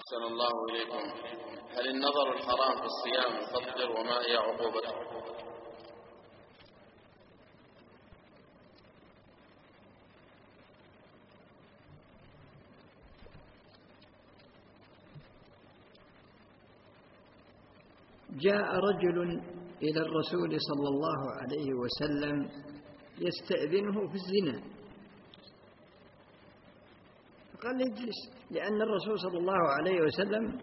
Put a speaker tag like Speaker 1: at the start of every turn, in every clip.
Speaker 1: أحسن الله إليكم. هل النظر الحرام في الصيام يفطر وما هي عقوبته؟
Speaker 2: جاء رجل إلى الرسول صلى الله عليه وسلم يستأذنه في الزنا، فقال اجلس، لأن الرسول صلى الله عليه وسلم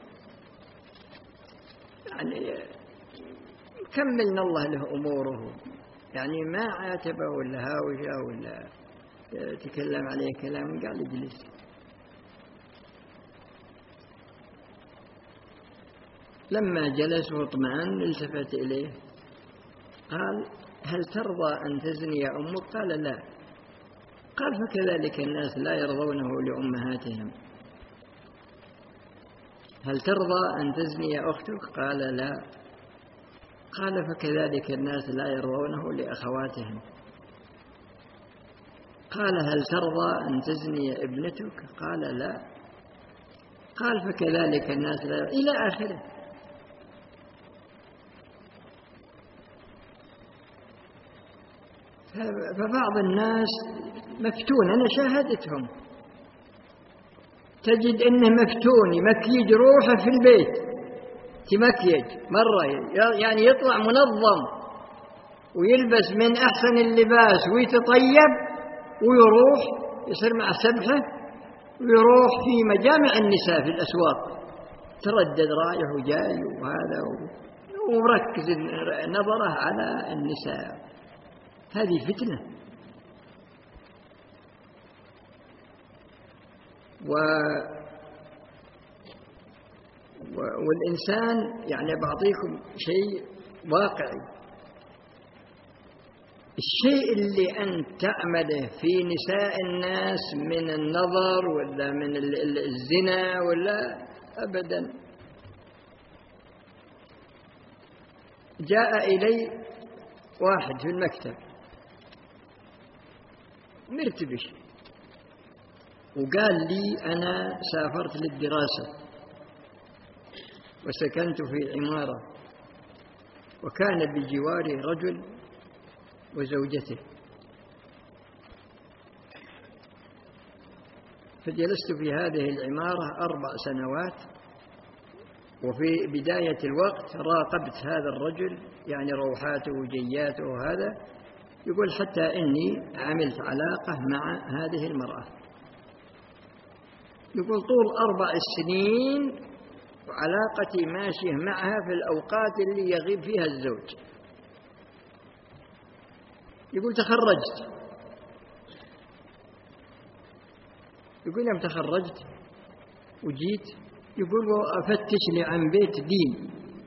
Speaker 2: يعني كملنا الله له أموره، يعني ما عاتبه ولا هاوجه ولا تكلم عليه كلام، قال اجلس. لما جلس واطمأن التفت إليه قال هل ترضى أن تزني يا أمك؟ قال لا. قال فكذلك الناس لا يرضونه لأمهاتهم. هل ترضى أن تزني يا أختك؟ قال لا. قال فكذلك الناس لا يرضونه لأخواتهم. قال هل ترضى أن تزني ابنتك؟ قال لا. قال فكذلك الناس لا، إلى آخره. فبعض الناس مفتون، أنا شاهدتهم، تجد إنه مفتون يمكيج روحه في البيت، تمكيج مرة يعني يطلع منظم ويلبس من أحسن اللباس ويتطيب ويروح يصير مع سبحة ويروح في مجامع النساء في الأسواق، تردد رايح وجاي وهذا وركز نظره على النساء. هذه فتنة. والإنسان يعني بعطيكم شيء واقعي، الشيء اللي أنت تعمله في نساء الناس من النظر ولا من الزنا ولا أبدا. جاء إلي واحد في المكتب مرتبش وقال لي أنا سافرت للدراسة وسكنت في عمارة وكان بجواري رجل وزوجته، فجلست في هذه العمارة 4 سنوات، وفي بداية الوقت راقبت هذا الرجل يعني روحاته وجياته وهذا، يقول حتى إني عملت علاقة مع هذه المرأة، يقول طول 4 سنين وعلاقتي ماشية معها في الأوقات اللي يغيب فيها الزوج. يقول تخرجت، يقول يوم تخرجت وجيت يقول وأفتش لي عن بيت دين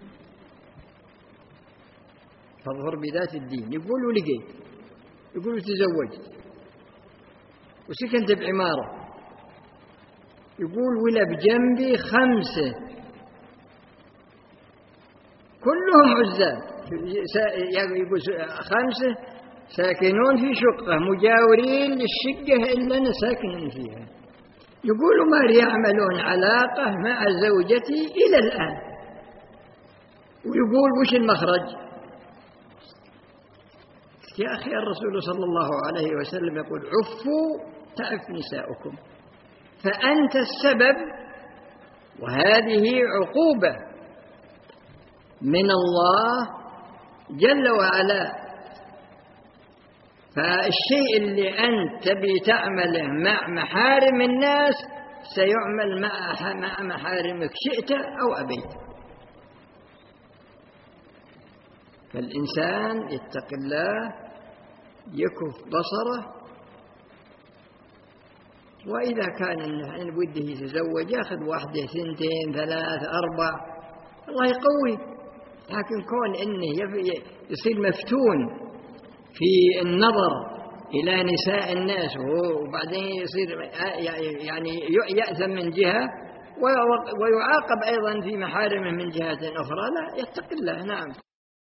Speaker 2: فاظهر بذات الدين، يقول ولقيت، يقول تزوجت وسكنت بعمارة، يقول ولا بجنبي 5 كلهم عزاب، يقول 5 ساكنون في شقة مجاورين للشقة اللي أنا ساكن فيها، يقول ما يعملون علاقة مع زوجتي إلى الآن، ويقول وش المخرج؟ يا أخي الرسول صلى الله عليه وسلم يقول عفوا تعف نساؤكم، فأنت السبب، وهذه عقوبة من الله جل وعلا. فالشيء اللي أنت تبي تعمله مع محارم الناس سيعمل مع محارمك شئت أو أبيت. فالإنسان يتق الله، يكف بصره، وإذا كان إن بده يتزوج يأخذ 1 2 3 4 الله يقوي. لكن كون إنه يصير مفتون في النظر إلى نساء الناس وبعدين يصير يعني يأثم من جهة ويعاقب أيضا في محارمه من جهة أخرى، لا، يتق الله. نعم.